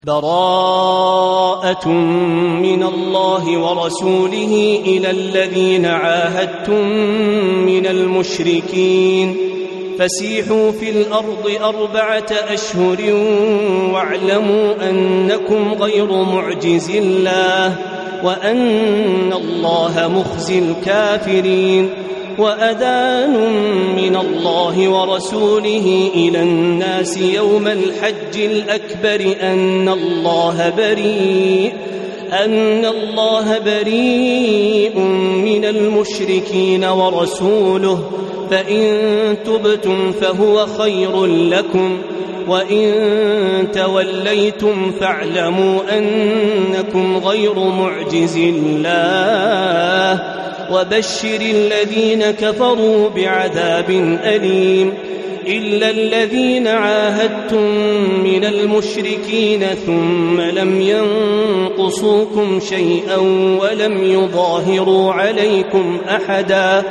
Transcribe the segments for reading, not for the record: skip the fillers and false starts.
براءة من الله ورسوله إلى الذين عاهدتم من المشركين فسيحوا في الأرض 4 أشهر واعلموا أنكم غير معجز الله وأن الله مخزي الكافرين وأذان من الله ورسوله إلى الناس يوم الحج الأكبر أن الله بريء من المشركين ورسوله فإن تبتم فهو خير لكم وإن توليتم فاعلموا أنكم غير معجز الله وبشر الذين كفروا بعذاب أليم إلا الذين عاهدتم من المشركين ثم لم ينقصوكم شيئا ولم يظاهروا عليكم أحدا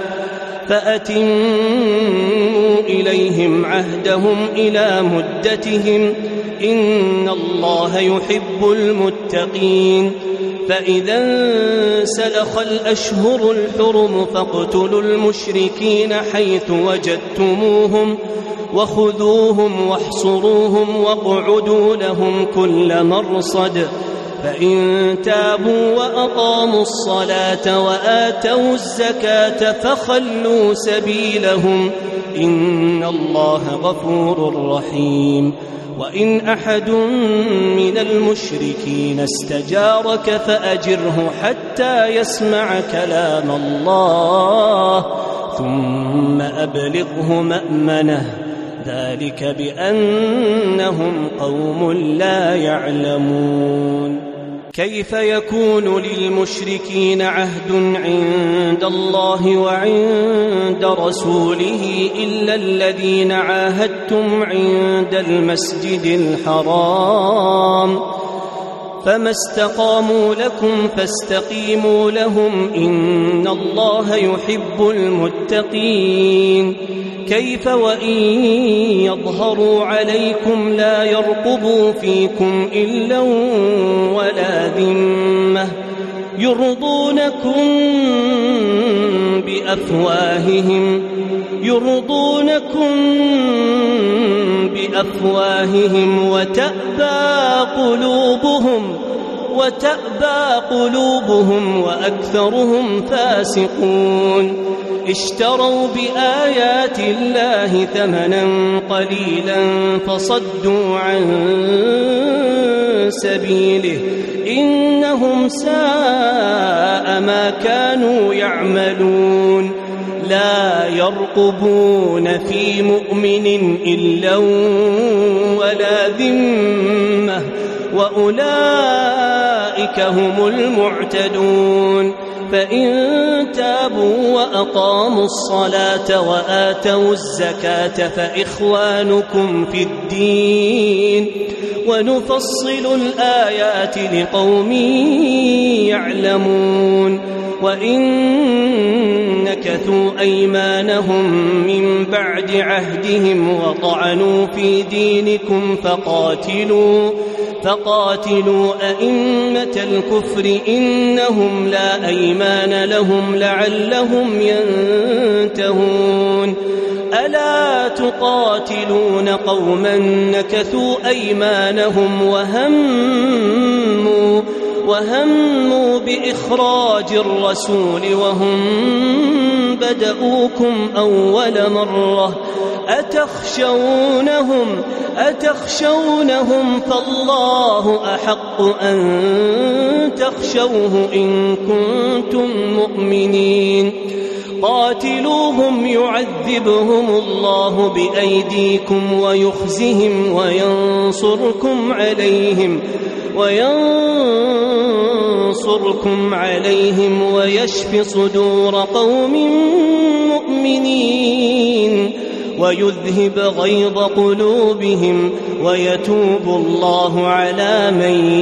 فأتموا إليهم عهدهم إلى مدتهم إن الله يحب المتقين فإذا انسلخ الأشهر الحرم فاقتلوا المشركين حيث وجدتموهم وخذوهم واحصروهم واقعدوا لهم كل مرصد فإن تابوا وأقاموا الصلاة وآتوا الزكاة فخلوا سبيلهم إن الله غفور رحيم وإن أحد من المشركين استجارك فأجره حتى يسمع كلام الله ثم أبلغه مأمنه ذلك بأنهم قوم لا يعلمون كيف يكون للمشركين عهد عند الله وعند رسوله إلا الذين عاهدتم عند المسجد الحرام فما استقاموا لكم فاستقيموا لهم إن الله يحب المتقين كيف وإن يظهروا عليكم لا يرقبوا فيكم إلا ولا ذمة يرضونكم بأفواههم وتأبى قلوبهم وأكثرهم فاسقون اشتروا بآيات الله ثمنا قليلا فصدوا عن سبيله إنهم ساء ما كانوا يعملون لا يرقبون في مؤمن إلا ولا ذمة وأولئك هم المعتدون فإن تابوا وأقاموا الصلاة وآتوا الزكاة فإخوانكم في الدين ونفصل الآيات لقوم يعلمون وإن نكثوا أيمانهم من بعد عهدهم وطعنوا في دينكم فقاتلوا أئمة الكفر إنهم لا أيمان لهم لعلهم ينتهون ألا تقاتلون قوما نكثوا أيمانهم وهموا بإخراج الرسول وهم بدؤوكم أول مرة أتخشونهم فالله أحق أن تخشوه إن كنتم مؤمنين قاتلوهم يعذبهم الله بأيديكم ويخزهم وينصركم عليهم ويشف صدور قوم مؤمنين ويذهب غيظ قلوبهم ويتوب الله على من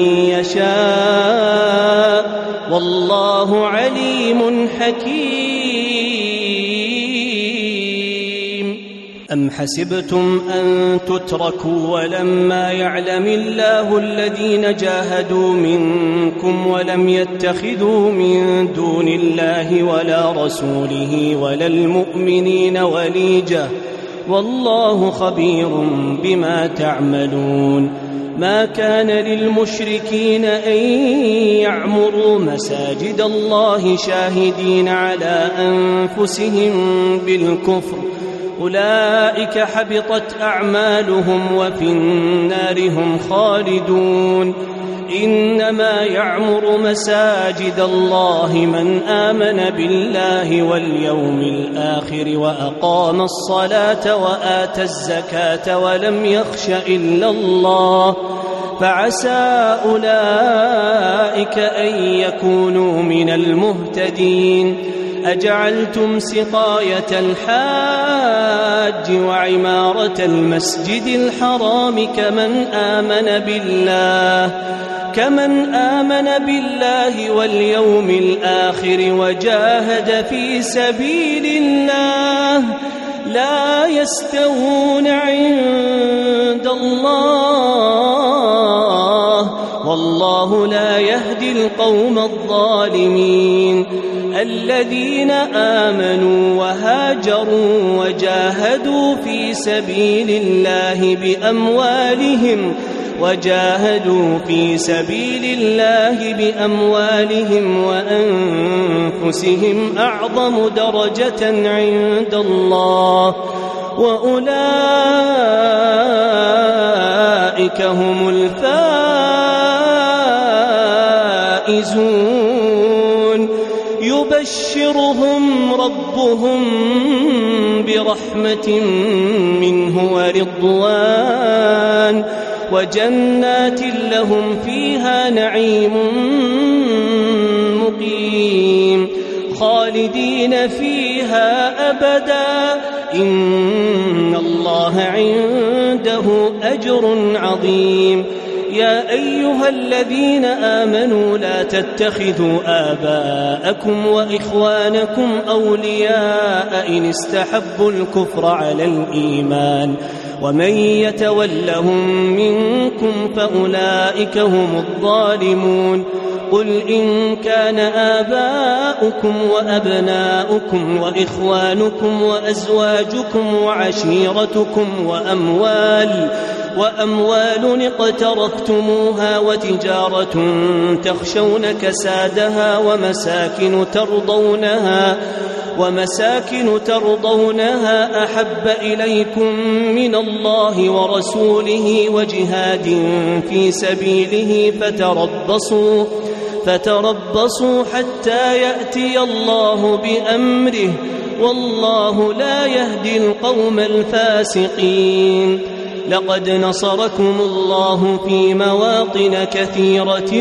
يشاء والله عليم حكيم أم حسبتم أن تتركوا ولما يعلم الله الذين جاهدوا منكم ولم يتخذوا من دون الله ولا رسوله ولا المؤمنين وليجة والله خبير بما تعملون. ما كان للمشركين أن يعمروا مساجد الله شاهدين على أنفسهم بالكفر أولئك حبطت أعمالهم وفي النار هم خالدون. إنما يعمر مساجد الله من آمن بالله واليوم الآخر وأقام الصلاة وآتى الزكاة ولم يخش إلا الله فعسى أولئك أن يكونوا من المهتدين. أجعلتم سقاية الحاج وعمارة المسجد الحرام كمن آمن بالله واليوم الآخر وجاهد في سبيل الله لا يستوون عند الله والله لا يهدي القوم الظالمين. الذين آمنوا وهاجروا وجاهدوا في سبيل الله بأموالهم وأنفسهم أعظم درجة عند الله وأولئك هم الفائزون. يبشرهم ربهم برحمة منه ورضوان وجنات لهم فيها نعيم مقيم خالدين فيها أبدا إن الله عنده أجر عظيم. يا أيها الذين آمنوا لا تتخذوا آباءكم وإخوانكم أولياء إن استحبوا الكفر على الإيمان ومن يتولهم منكم فأولئك هم الظالمون. قل إن كان آباؤكم وأبناؤكم وإخوانكم وأزواجكم وعشيرتكم وأموال اقترفتموها وتجارة تخشون كسادها ومساكن ترضونها أحب إليكم من الله ورسوله وجهاد في سبيله فتربصوا حتى يأتي الله بأمره والله لا يهدي القوم الفاسقين. لقد نصركم الله في مواطن كثيرة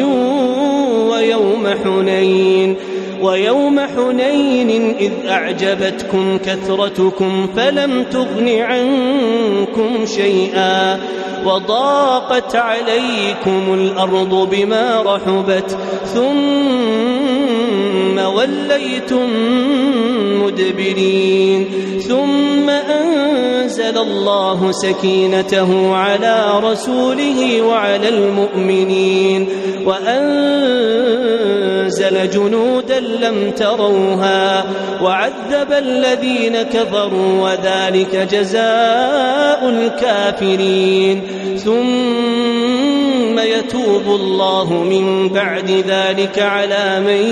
ويوم حنين إذ أعجبتكم كثرتكم فلم تغن عنكم شيئا وضاقت عليكم الأرض بما رحبت ثم وليتم مدبرين. ثم أنزل الله سكينته على رسوله وعلى المؤمنين وأنزل جنودا لم تروها وعذب الذين كفروا وذلك جزاء الكافرين. ثم يتوب الله من بعد ذلك على من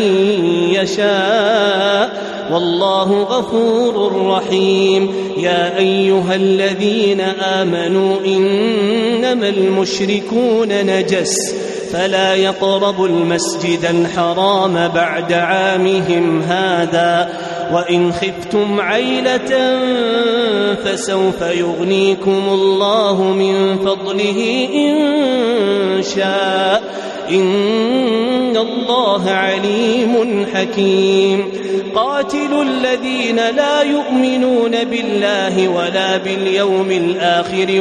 يشاء والله غفور رحيم. يا أيها الذين آمنوا إنما المشركون نجس فلا يقربوا المسجد الحرام بعد عامهم هذا وإن خفتم عيلة فسوف يغنيكم الله من فضله إن شاء إن إن الله عليم حكيم قاتلوا الذين لا يؤمنون بالله ولا باليوم الآخر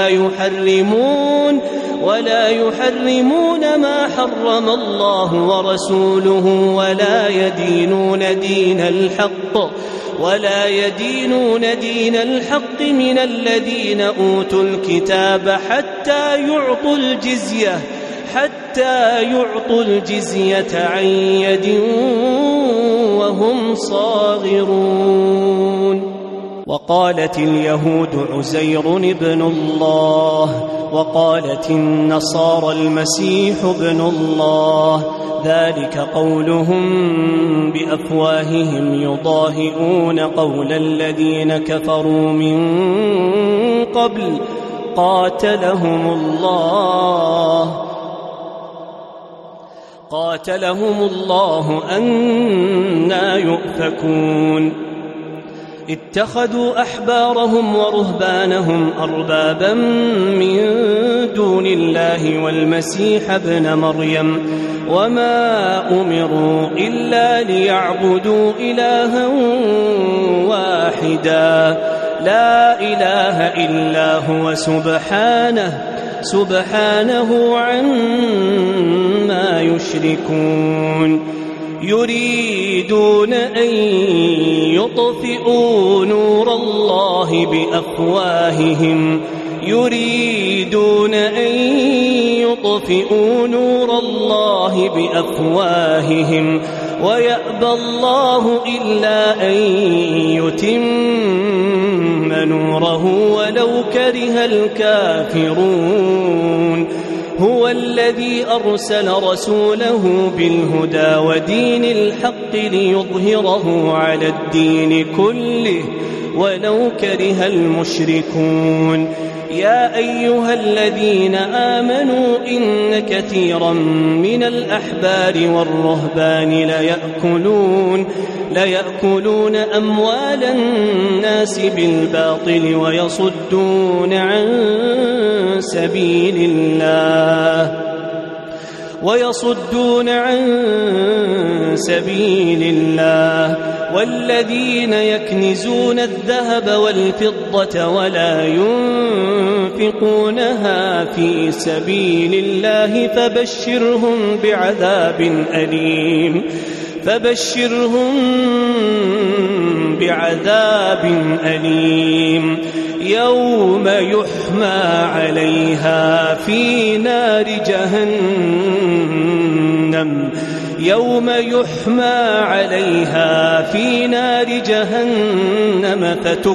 ولا يحرمون ما حرم الله ورسوله ولا يدينون دين الحق من الذين أوتوا الكتاب حتى يعطوا الجزية عن يد وهم صاغرون. وقالت اليهود عزير ابن الله وقالت النصارى المسيح ابن الله ذلك قولهم بأفواههم يضاهئون قول الذين كفروا من قبل قاتلهم الله أنى يؤفكون. اتخذوا أحبارهم ورهبانهم أربابا من دون الله والمسيح ابن مريم وما أمروا إلا ليعبدوا إلها واحدا لا إله إلا هو سبحانه عما يشركون. يريدون أن يطفئوا نور الله بأفواههم ويأبى الله إلا أن يتم نوره ولو كره الكافرون. هو الذي أرسل رسوله بالهدى ودين الحق ليظهره على الدين كله ولو كره المشركون. يا أيها الذين آمنوا إن كثيرا من الأحبار والرهبان ليأكلون أموال الناس بالباطل ويصدون عن سبيل الله والذين يكنزون الذهب والفضة ولا ينفقونها في سبيل الله فبشرهم بعذاب أليم يوم يحمى عليها في نار جهنم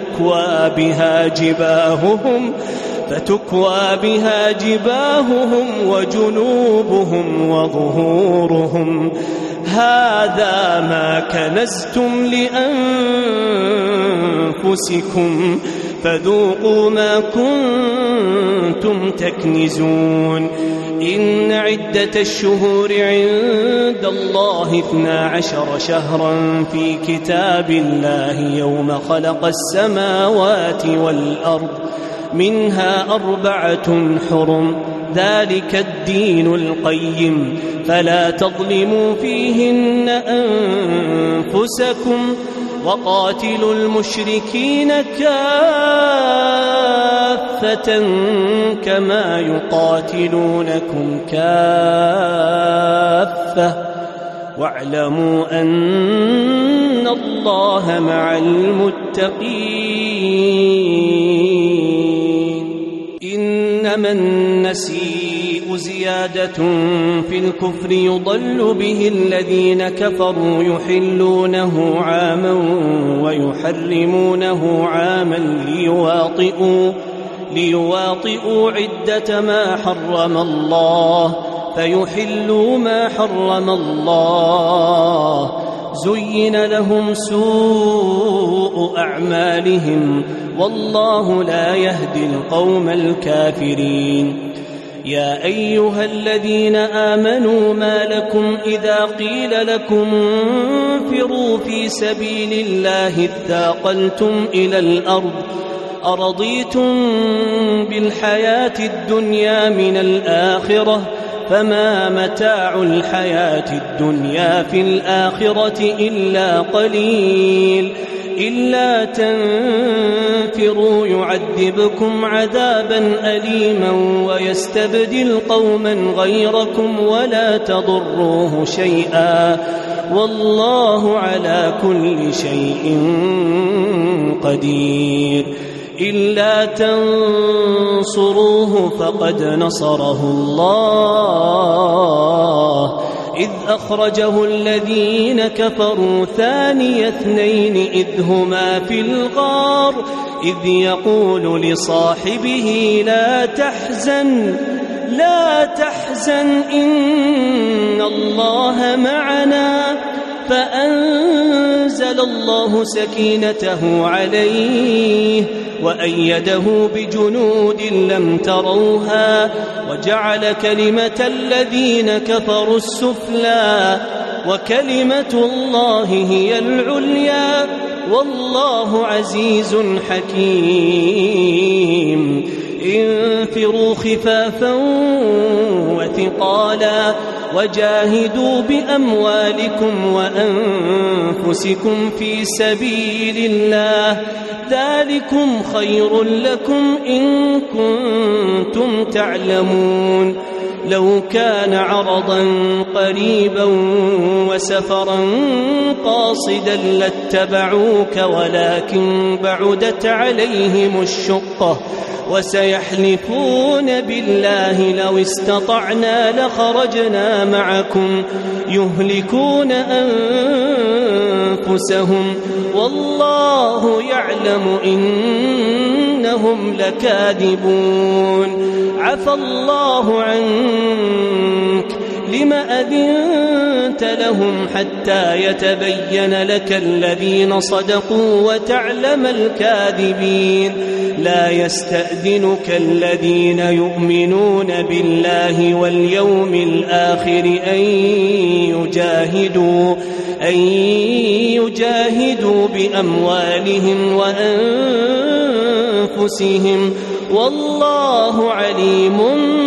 فتكوى بها جباههم وجنوبهم وظهورهم هذا ما كنزتم لأنفسكم فذوقوا ما كنتم تكنزون. إن عدة الشهور عند الله 12 شهرا في كتاب الله يوم خلق السماوات والأرض منها 4 حرم ذلك الدين القيم فلا تظلموا فيهن أنفسكم وقاتلوا المشركين كافة كما يقاتلونكم كافة واعلموا أن الله مع المتقين. إنما النسيء زيادة في الكفر يضل به الذين كفروا يحلونه عاما ويحرمونه عاما ليواطئوا عدة ما حرم الله فيحلوا ما حرم الله. زين لهم سوء أعمالهم والله لا يهدي القوم الكافرين. يا أيها الذين آمنوا ما لكم إذا قيل لكم انفروا في سبيل الله اثاقلتم إلى الأرض أرضيتم بالحياة الدنيا من الآخرة فما متاع الحياة الدنيا في الآخرة إلا قليل إلا تنفروا يعذبكم عذابا أليما ويستبدل قوما غيركم ولا تضروه شيئا والله على كل شيء قدير إلا تنصروه فقد نصره الله إذ أخرجه الذين كفروا ثاني اثنين إذ هما في الغار إذ يقول لصاحبه لا تحزن إن الله معنا فأنزل الله سكينته عليه وأيده بجنود لم تروها وجعل كلمة الذين كفروا السفلى وكلمة الله هي العليا والله عزيز حكيم انفروا خفافا وثقالا وجاهدوا بأموالكم وأنفسكم في سبيل الله ذلكم خير لكم إن كنتم تعلمون لو كان عرضا قريبا وسفرا قاصدا لاتبعوك ولكن بعدت عليهم الشقة وسيحلفون بالله لو استطعنا لخرجنا معكم يهلكون أنفسهم والله يعلم إنهم لكاذبون عفى الله عنك لم أذنت لهم حتى يتبين لك الذين صدقوا وتعلم الكاذبين لا يستأذنك الذين يؤمنون بالله واليوم الآخر أن يجاهدوا بأموالهم وأنفسهم والله عليم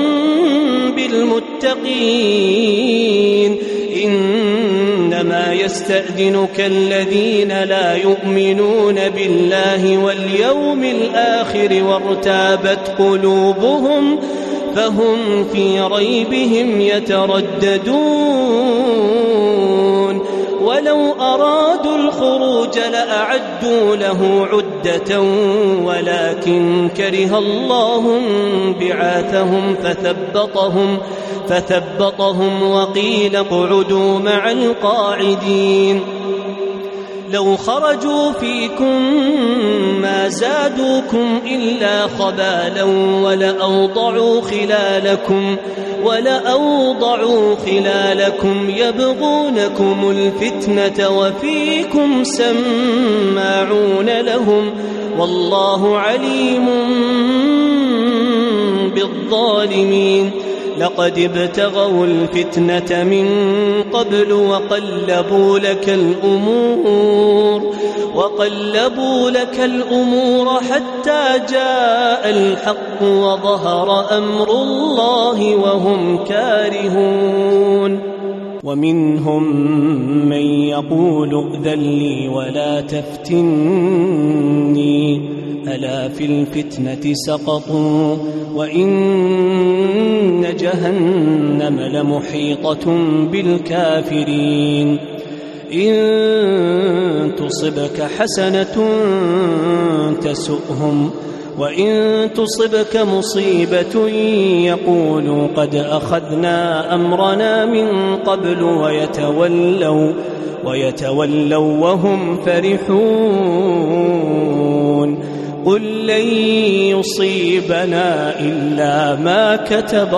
بالمتقين إنما يستأذنك الذين لا يؤمنون بالله واليوم الآخر وارتابت قلوبهم فهم في ريبهم يترددون ولو أرادوا الخروج لأعدوا له عدة ولكن كره الله بعاثهم فثبطهم وقيل اقعدوا مع القاعدين لو خرجوا فيكم ما زادوكم إلا خبالا ولأوضعوا خلالكم يبغونكم الفتنة وفيكم سماعون لهم والله عليم بالظالمين لقد ابتغوا الفتنة من قبل وقلبوا لك الأمور حتى جاء الحق وظهر أمر الله وهم كارهون ومنهم من يقول ائذن لي ولا تفتني ألا في الفتنة سقطوا وإن جهنم لمحيطة بالكافرين إن تصبك حسنة تسؤهم وإن تصبك مصيبة يقولوا قد أخذنا أمرنا من قبل ويتولوا وهم فرحون قل لن يصيبنا إلا ما كتب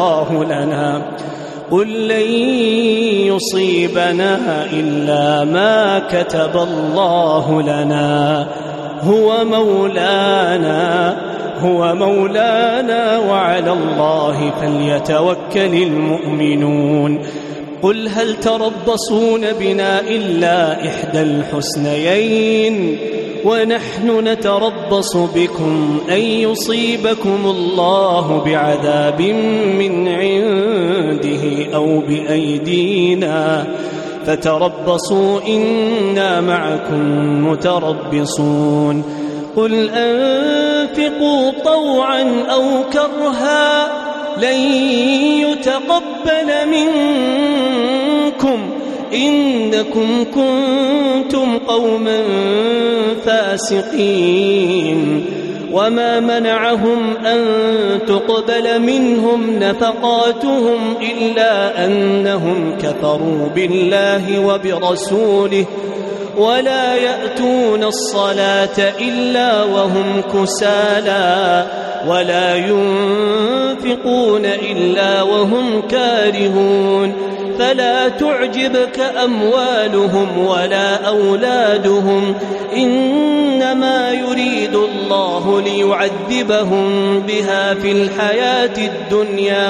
الله لنا هو مولانا وعلى الله فليتوكل المؤمنون قل هل تربصون بنا إلا إحدى الحسنيين ونحن نتربص بكم أن يصيبكم الله بعذاب من عنده أو بأيدينا فتربصوا إنا معكم متربصون قل أنفقوا طوعا أو كرها لن يتقبل منكم إنكم كنتم قوما فاسقين وما منعهم أن تقبل منهم نفقاتهم إلا أنهم كفروا بالله وبرسوله ولا يأتون الصلاة إلا وهم كسالى ولا ينفقون إلا وهم كارهون فلا تعجبك أموالهم ولا أولادهم إنما يريد الله ليعذبهم بها في الحياة الدنيا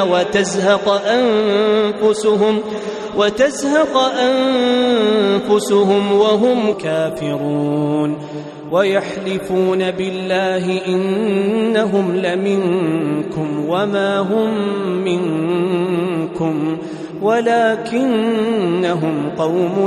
وتزهق أنفسهم وهم كافرون ويحلفون بالله إنهم لمنكم وما هم منكم ولكنهم قوم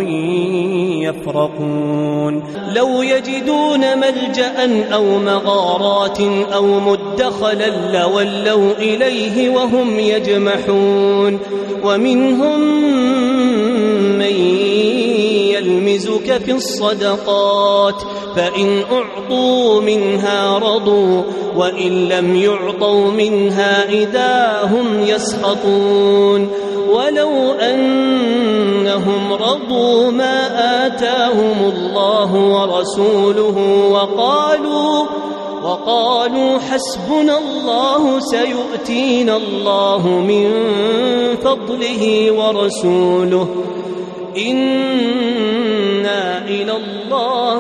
يفرقون لو يجدون ملجأ أو مغارات أو مدخلا لولوا إليه وهم يجمحون ومنهم من يلمزك في الصدقات فإن أعطوا منها رضوا وإن لم يعطوا منها إذا هم يسخطون ولو أنهم رضوا ما آتاهم الله ورسوله وقالوا حسبنا الله سيؤتينا الله من فضله ورسوله إنا إلى الله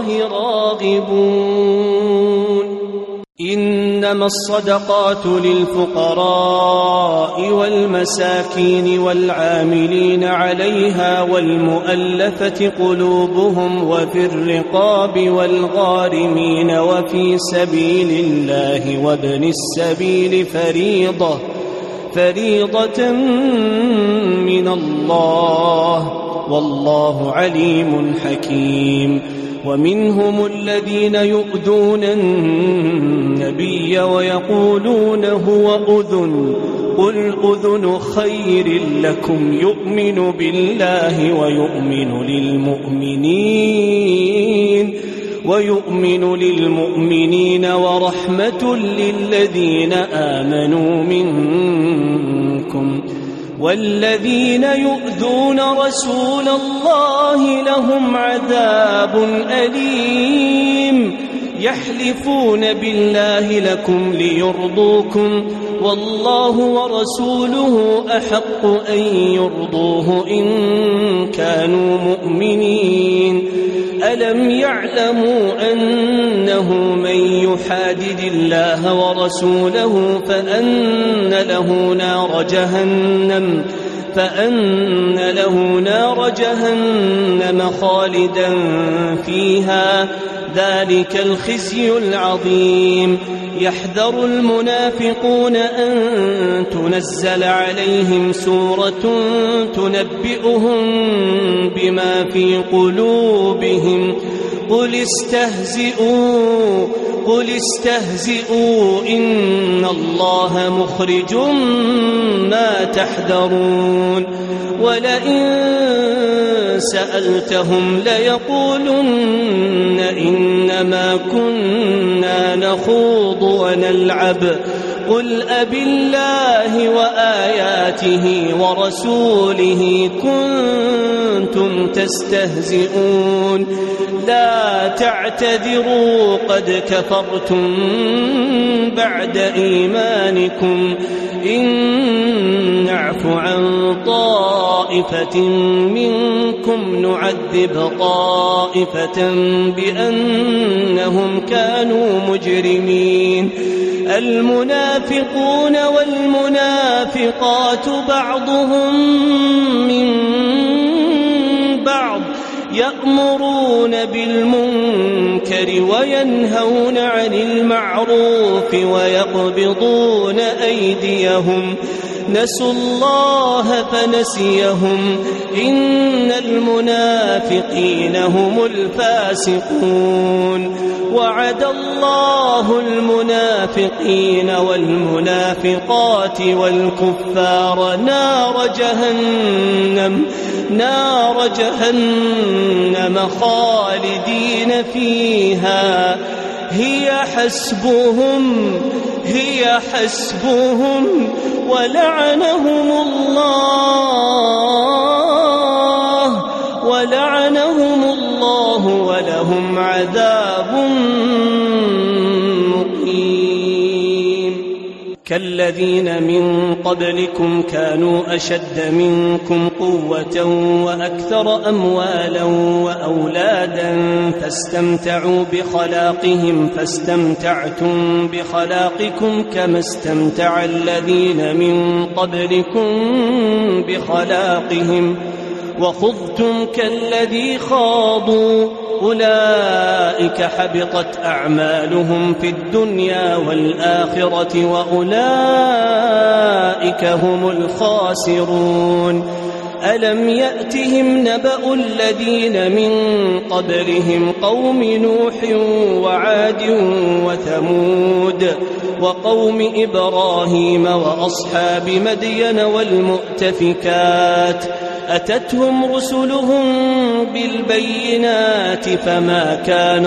راغبون إنما الصدقات للفقراء والمساكين والعاملين عليها والمؤلفة قلوبهم وفي الرقاب والغارمين وفي سبيل الله وابن السبيل فريضة من الله والله عليم حكيم ومنهم الذين يؤذون النبي ويقولون هو أذن قل أذن خير لكم يؤمن بالله ويؤمن للمؤمنين ورحمة للذين آمنوا منكم والذين يؤذون رسول الله لهم عذاب أليم يحلفون بالله لكم ليرضوكم والله ورسوله أحق أن يرضوه إن كانوا مؤمنين ألم يعلموا أنه من يحادد الله ورسوله فأن له نار جهنم خالدا فيها ذلك الخزي العظيم يحذر المنافقون أن تنزل عليهم سورة تنبئهم بما في قلوبهم قل استهزئوا إن الله مخرج ما تحذرون ولئن سألتهم ليقولن إنما كنا نخوض ونلعب قل أبالله وآياته ورسوله كنتم تستهزئون لا تعتذروا قد كفرتم بعد إيمانكم إن نعف عن طائفة منكم نعذب طائفة بأنهم كانوا مجرمين المنافقون والمنافقات بعضهم من بعض يأمرون بالمنكر المنكر وينهون عن المعروف ويقبضون أيديهم نسوا الله فنسيهم إن المنافقين هم الفاسقون وعد الله المنافقين والمنافقات والكفار نار جهنم خالدين فيها هي حسبهم ولعنهم الله ولهم عذاب مقيم كالذين من قبلكم كانوا أشد منكم قوة وأكثر أموالا وأولادا فاستمتعوا بخلاقهم فاستمتعتم بخلاقكم كما استمتع الذين من قبلكم بخلاقهم وخضتم كالذي خاضوا أولئك حبطت أعمالهم في الدنيا والآخرة وأولئك هم الخاسرون ألم يأتهم نبأ الذين من قبلهم قوم نوح وعاد وثمود وقوم إبراهيم وأصحاب مدين والمؤتفكات أتتهم رسلهم بالبينات فما كان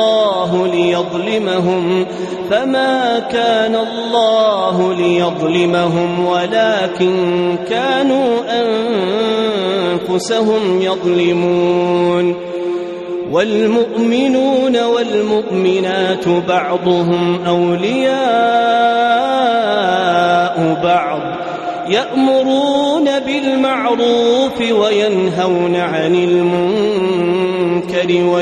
الله ليظلمهم ولكن كانوا أنفسهم يظلمون والمؤمنون والمؤمنات بعضهم أولياء بعض يأمرون بالمعروف وينهون عن المنكر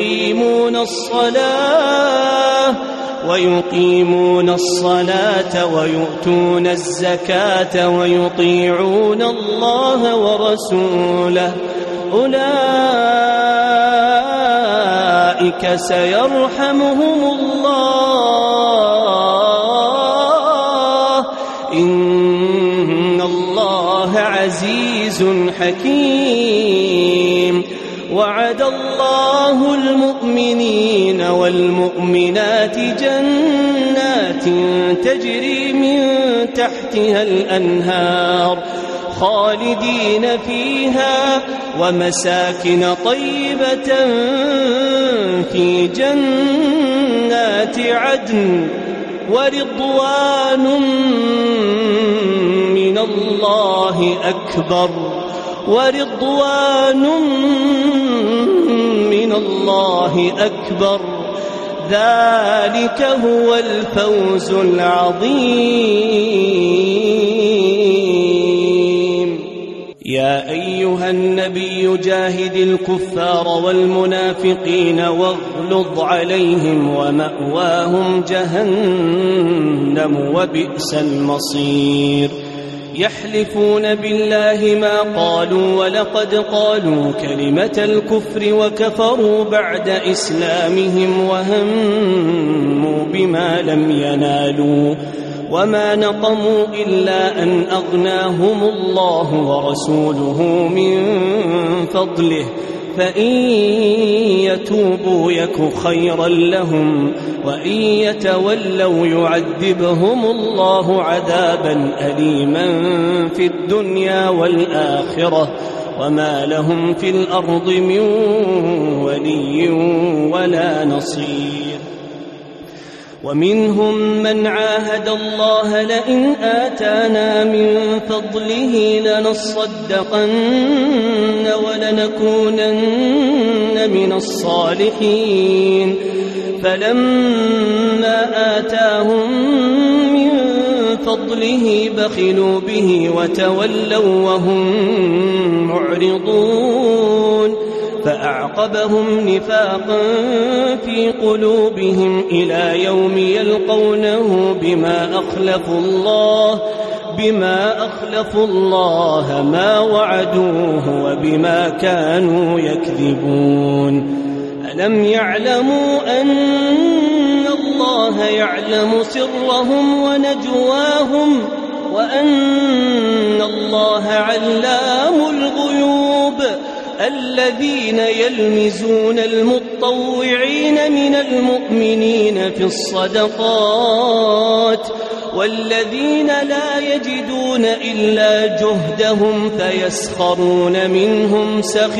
ويقيمون الصلاة ويؤتون الزكاة ويطيعون الله ورسوله أولئك سيرحمهم الله إن الله عزيز حكيم وعد الله المؤمنين والمؤمنات جنات تجري من تحتها الأنهار خالدين فيها ومساكن طيبة في جنات عدن ورضوان من الله أكبر ذلك هو الفوز العظيم يا أيها النبي جاهد الكفار والمنافقين واغلظ عليهم ومأواهم جهنم وبئس المصير يحلفون بالله ما قالوا ولقد قالوا كلمة الكفر وكفروا بعد إسلامهم وهموا بما لم ينالوا وما نقموا إلا أن أغناهم الله ورسوله من فضله فإن يتوبوا يك خيرا لهم وإن يتولوا يعذبهم الله عذابا أليما في الدنيا والآخرة وما لهم في الأرض من ولي ولا نصير ومنهم من عاهد الله لئن آتانا من فضله لنصدقن ولنكونن من الصالحين فلما آتاهم من فضله بخلوا به وتولوا وهم معرضون فأعقبهم نفاقا في قلوبهم إلى يوم يلقونه بما أخلفوا الله ما وعدوه وبما كانوا يكذبون ألم يعلموا أن الله يعلم سرهم ونجواهم وأن الله علام الغيوب الذين يلمزون المطوعين من المؤمنين في الصدقات والذين لا يجدون إلا جهدهم فيسخرون منهم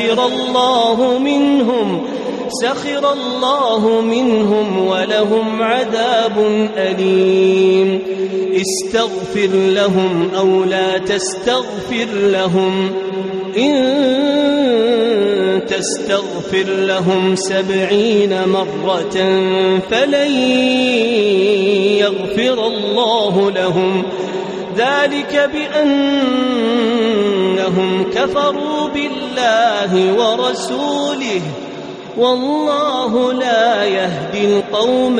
سخر الله منهم ولهم عذاب أليم استغفر لهم أو لا تستغفر لهم إن تستغفر لهم 70 مرة فلن يغفر الله لهم ذلك بأنهم كفروا بالله ورسوله والله لا يهدي القوم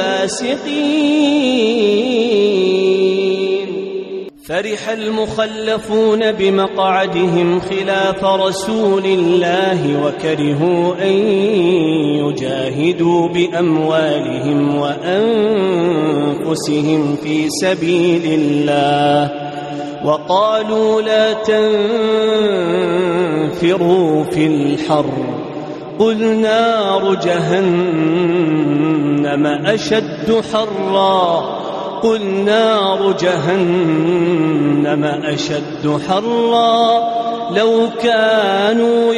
الفاسقين. فرح المخلفون بمقعدهم خلاف رسول الله وكرهوا أن يجاهدوا بأموالهم وأنفسهم في سبيل الله وقالوا لا تنفروا في الحر قل نار جهنم أشد حرا لو كانوا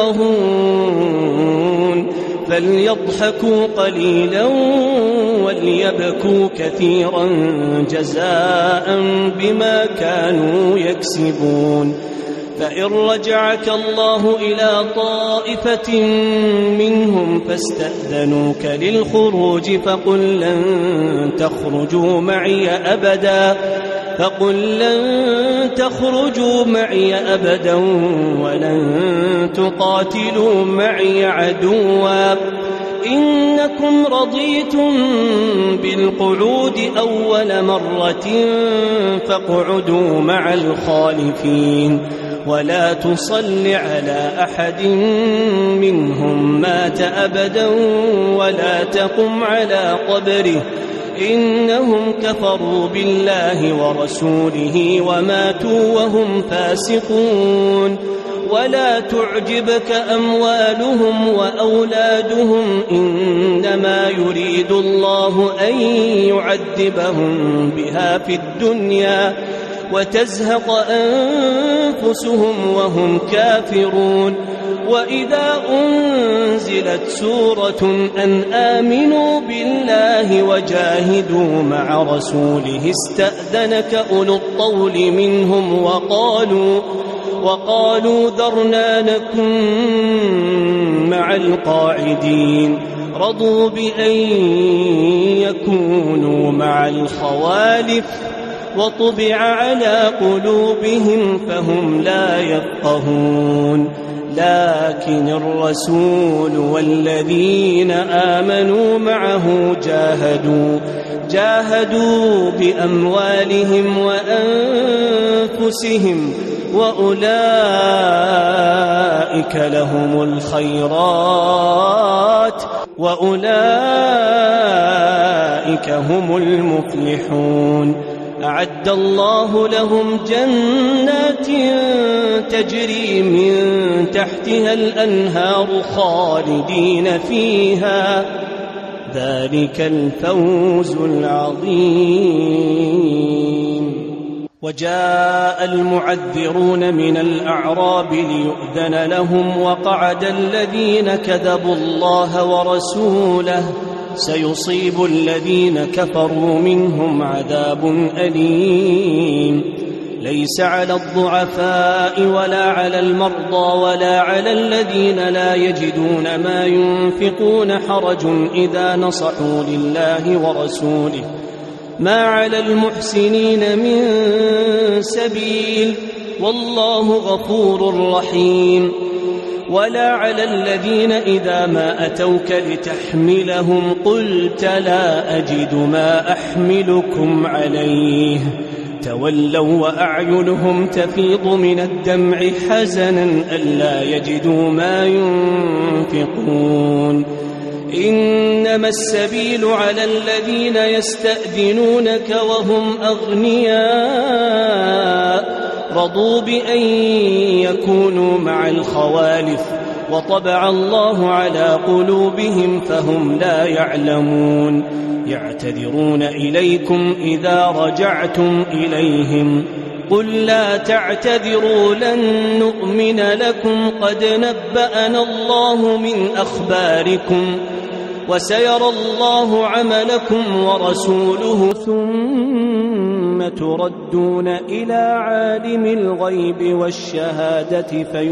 يفقهون فليضحكوا قليلا وليبكوا كثيرا جزاء بما كانوا يكسبون. فإن رجعك الله إلى طائفة منهم فاستأذنوك للخروج فقل لن تخرجوا معي أبدا ولن تقاتلوا معي عدوا إنكم رضيتم بالقعود أول مرة فاقعدوا مع الخالفين ولا تصل على أحد منهم مات أبدا ولا تقم على قبره إنهم كفروا بالله ورسوله وماتوا وهم فاسقون. ولا تعجبك أموالهم وأولادهم إنما يريد الله أن يعذبهم بها في الدنيا وتزهق أنفسهم وهم كافرون. وإذا أنزلت سورة أن آمنوا بالله وجاهدوا مع رسوله استأذنك أولو الطول منهم وقالوا ذرنا نكن مع القاعدين رضوا بأن يكونوا مع الخوالف وطبع على قلوبهم فهم لا يفقهون. لكن الرسول والذين آمنوا معه جاهدوا بأموالهم وأنفسهم وأولئك لهم الخيرات وأولئك هم المفلحون. أعد الله لهم جنات تجري من تحتها الأنهار خالدين فيها ذلك الفوز العظيم. وجاء المعذرون من الأعراب ليؤذن لهم وقعد الذين كذبوا الله ورسوله سيصيب الذين كفروا منهم عذاب أليم. ليس على الضعفاء ولا على المرضى ولا على الذين لا يجدون ما ينفقون حرج إذا نصحوا لله ورسوله ما على المحسنين من سبيل والله غفور رحيم. ولا على الذين إذا ما أتوك لتحملهم قلت لا أجد ما أحملكم عليه تولوا وأعينهم تفيض من الدمع حزنا ألا يجدوا ما ينفقون إنما السبيل على الذين يستأذنونك وهم أغنياء رضوا بأن يكونوا مع الخوالف وطبع الله على قلوبهم فهم لا يعلمون يعتذرون إليكم إذا رجعتم إليهم قل لا تعتذروا لن نؤمن لكم قد نبأنا الله من أخباركم وسيرى الله عملكم ورسوله ثم تردون إلى عالم الغيب والشهادة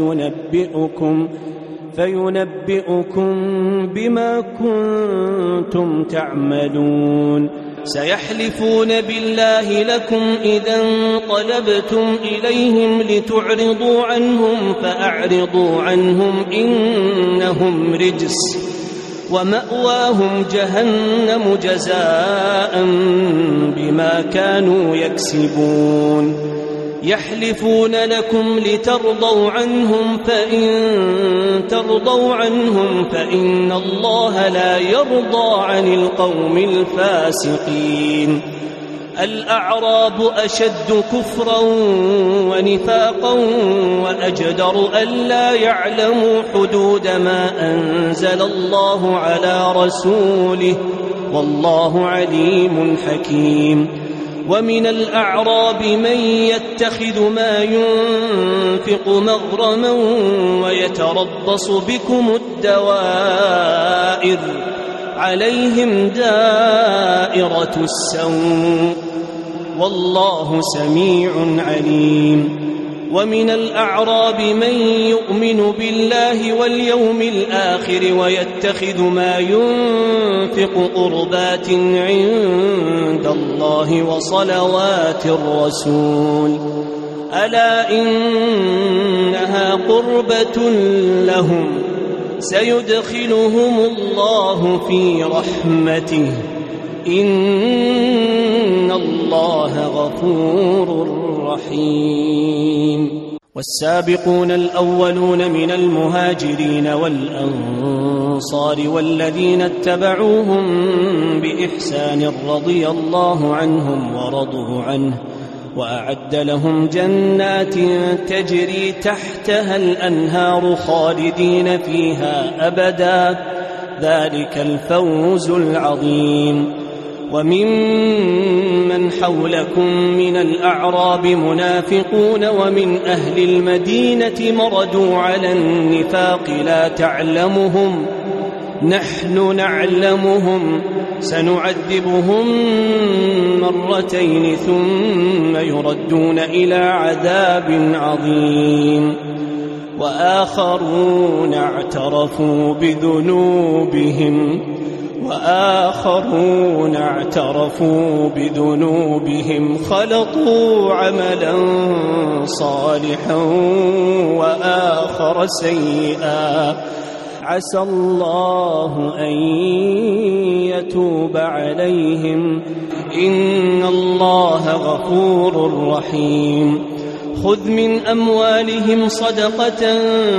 فينبئكم بما كنتم تعملون سيحلفون بالله لكم إذا انقلبتم إليهم لتعرضوا عنهم فأعرضوا عنهم إنهم رجس ومأواهم جهنم جزاء بما كانوا يكسبون يحلفون لكم لترضوا عنهم فإن ترضوا عنهم فإن الله لا يرضى عن القوم الفاسقين الأعراب أشد كفرا ونفاقا وأجدر ألا يعلموا حدود ما أنزل الله على رسوله والله عليم حكيم ومن الأعراب من يتخذ ما ينفق مغرما ويتربص بكم الدوائر عليهم دائرة السوء والله سميع عليم ومن الأعراب من يؤمن بالله واليوم الآخر ويتخذ ما ينفق قربات عند الله وصلوات الرسول ألا إنها قربة لهم سيدخلهم الله في رحمته إن الله غفور رحيم والسابقون الأولون من المهاجرين والأنصار والذين اتبعوهم بإحسان رضي الله عنهم ورضوا عنه وأعد لهم جنات تجري تحتها الأنهار خالدين فيها أبدا ذلك الفوز العظيم وممن حولكم من الأعراب منافقون ومن أهل المدينة مردوا على النفاق لا تعلمهم نحن نعلمهم سنعذبهم مرتين ثم يردون إلى عذاب عظيم وآخرون اعترفوا بذنوبهم خلطوا عملا صالحا وآخر سيئا عسى الله أن يتوب عليهم إن الله غفور رحيم خذ من أموالهم صدقة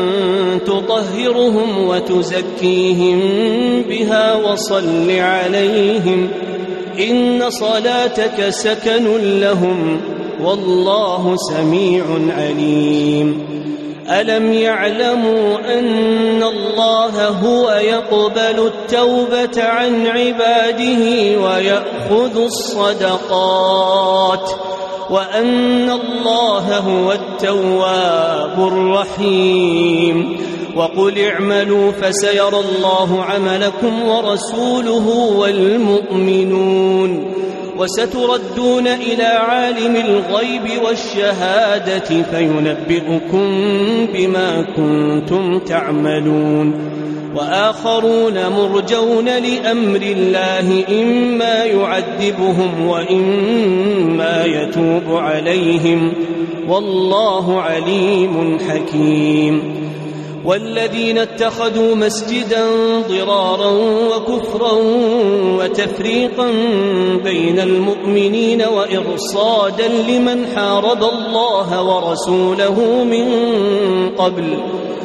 تطهرهم وتزكيهم بها وصل عليهم إن صلاتك سكن لهم والله سميع عليم ألم يعلموا أن الله هو يقبل التوبة عن عباده ويأخذ الصدقات وأن الله هو التواب الرحيم وقل اعملوا فسيرى الله عملكم ورسوله والمؤمنون وستردون إلى عالم الغيب والشهادة فينبئكم بما كنتم تعملون وآخرون مرجون لأمر الله إما يعذبهم وإما يتوب عليهم والله عليم حكيم والذين اتخذوا مسجدا ضرارا وكفرا وتفريقا بين المؤمنين وإرصادا لمن حارب الله ورسوله من قبل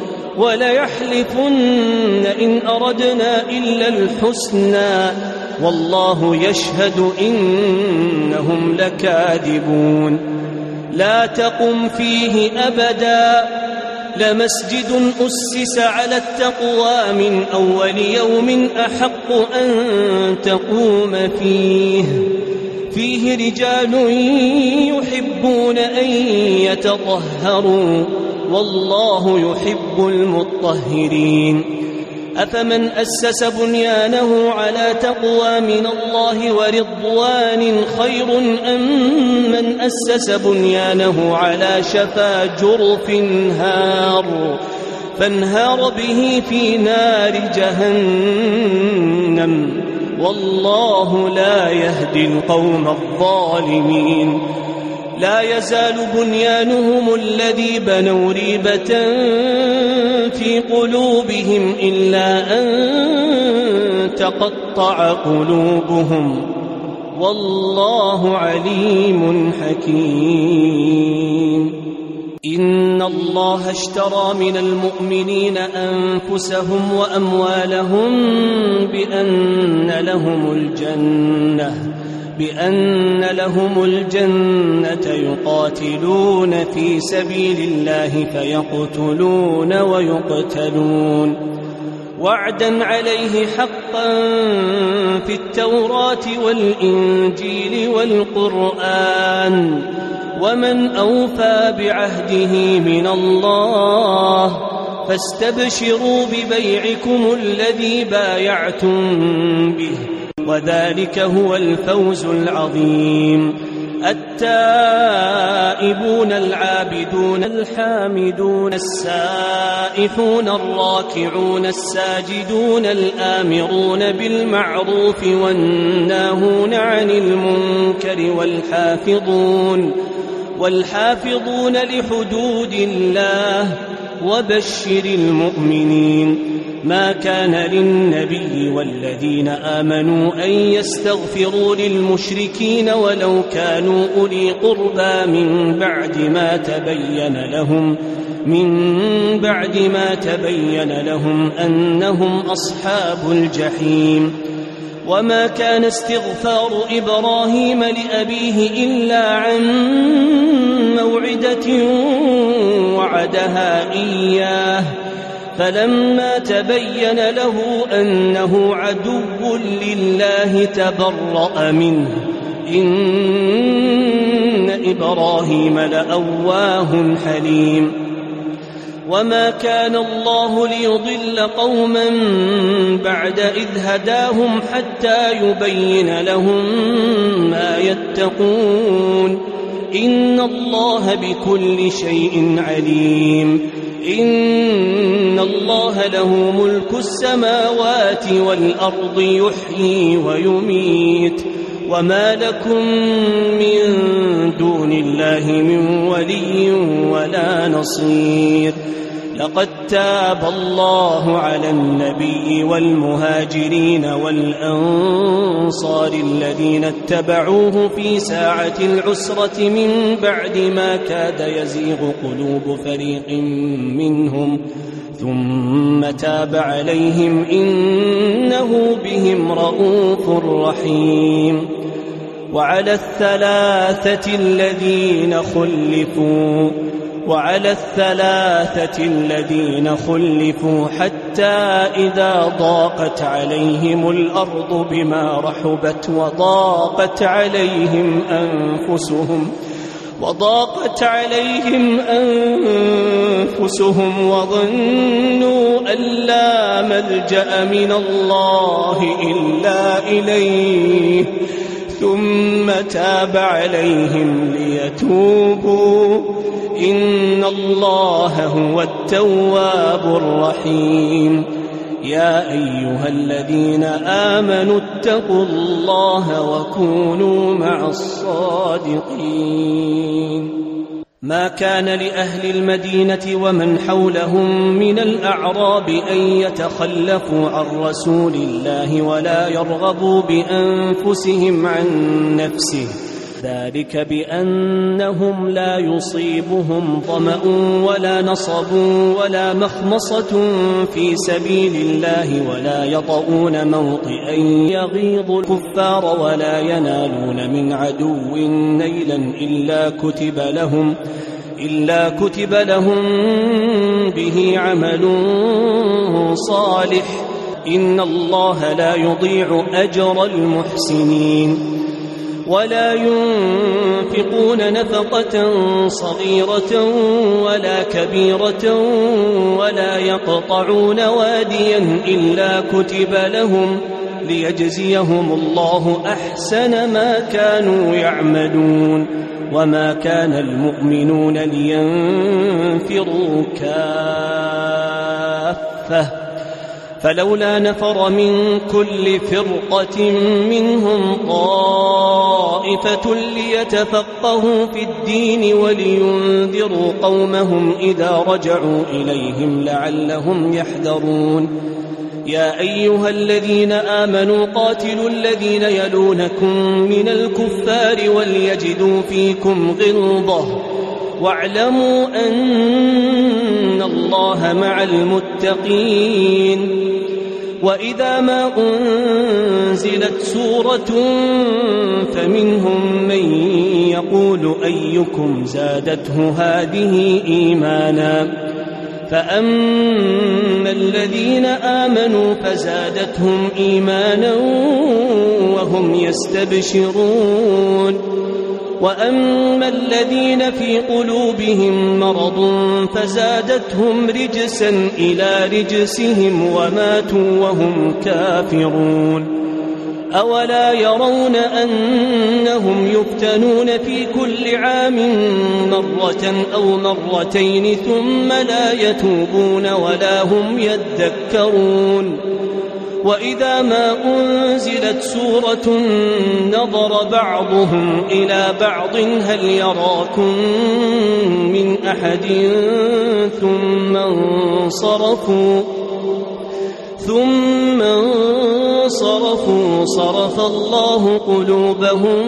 وليحلفن إن أردنا إلا الحسنى والله يشهد إنهم لكاذبون لا تقم فيه أبدا لمسجد أسس على التقوى من أول يوم أحق أن تقوم فيه رجال يحبون أن يتطهروا والله يحب المطهرين أفمن أسس بنيانه على تقوى من الله ورضوان خير أم من أسس بنيانه على شفا جرف فانهار به في نار جهنم والله لا يهدي القوم الظالمين لا يزال بنيانهم الذي بنوا ريبة في قلوبهم إلا أن تقطع قلوبهم والله عليم حكيم إن الله اشترى من المؤمنين أنفسهم وأموالهم بأن لهم الجنة يقاتلون في سبيل الله فيقتلون ويقتلون وعدا عليه حقا في التوراة والإنجيل والقرآن ومن أوفى بعهده من الله فاستبشروا ببيعكم الذي بايعتم به وذلك هو الفوز العظيم التائبون العابدون الحامدون السائحون الراكعون الساجدون الآمرون بالمعروف والناهون عن المنكر والحافظون لحدود الله وبشر المؤمنين ما كان للنبي والذين آمنوا أن يستغفروا للمشركين ولو كانوا أولي قربى من بعد ما تبين لهم أنهم أصحاب الجحيم وما كان استغفار إبراهيم لأبيه إلا عن موعدة وعدها إياه فلما تبين له أنه عدو لله تبرأ منه إن إبراهيم لأواه حليم وما كان الله ليضل قوما بعد إذ هداهم حتى يبين لهم ما يتقون إن الله بكل شيء عليم إن الله له ملك السماوات والأرض يحيي ويميت وما لكم من دون الله من ولي ولا نصير لقد تاب الله على النبي والمهاجرين والأنصار الذين اتبعوه في ساعة العسرة من بعد ما كاد يزيغ قلوب فريق منهم ثم تاب عليهم إنه بهم رءوف رحيم وعلى الثلاثة الذين خلفوا حتى إذا ضاقت عليهم الأرض بما رحبت وضاقت عليهم أنفسهم وظنوا أن لا ملجأ من الله إلا إليه ثم تاب عليهم ليتوبوا إن الله هو التواب الرحيم يا أيها الذين آمنوا اتقوا الله وكونوا مع الصادقين ما كان لأهل المدينة ومن حولهم من الأعراب أن يتخلفوا عن رسول الله ولا يرغبوا بأنفسهم عن نفسه، ذلك بأنهم لا يصيبهم ظمأ ولا نصب ولا مخمصة في سبيل الله ولا يطؤون موطئا يغيظ الكفار ولا ينالون من عدو نيلا إلا كتب لهم به عمل صالح، إن الله لا يضيع أجر المحسنين. ولا ينفقون نفقة صغيرة ولا كبيرة ولا يقطعون واديا إلا كتب لهم ليجزيهم الله أحسن ما كانوا يعملون. وما كان المؤمنون لينفروا كافة، فلولا نفر من كل فرقة منهم طائفة ليتفقهوا في الدين ولينذروا قومهم إذا رجعوا إليهم لعلهم يحذرون. يا أيها الذين آمنوا قاتلوا الذين يلونكم من الكفار وليجدوا فيكم غلظة واعلموا أن الله مع المتقين. وإذا ما أنزلت سورة فمنهم من يقول أيكم زادته هذه إيمانا، فأما الذين آمنوا فزادتهم إيمانا وهم يستبشرون، وأما الذين في قلوبهم مرض فزادتهم رجسا إلى رجسهم وماتوا وهم كافرون. أولا يرون أنهم يفتنون في كل عام مرة أو مرتين ثم لا يتوبون ولا هم يذكرون. وإذا ما أنزلت سورة نظر بعضهم إلى بعض هل يراكم من أحد ثم انصرفوا صرف الله قلوبهم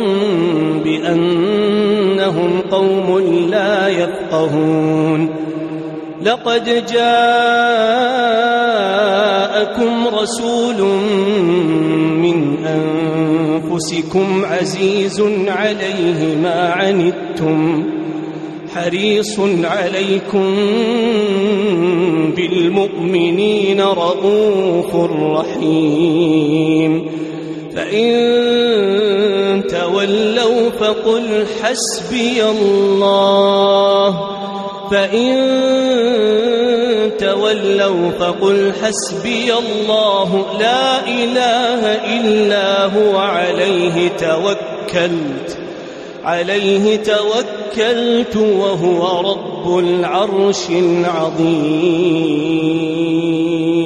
بأنهم قوم لا يفقهون. لقد جاءكم رسول من أنفسكم عزيز عليه ما عنتم حريص عليكم بالمؤمنين رؤوف رحيم. فإن تولوا فقل حسبي الله لا إله إلا هو عليه توكلت وهو رب العرش العظيم.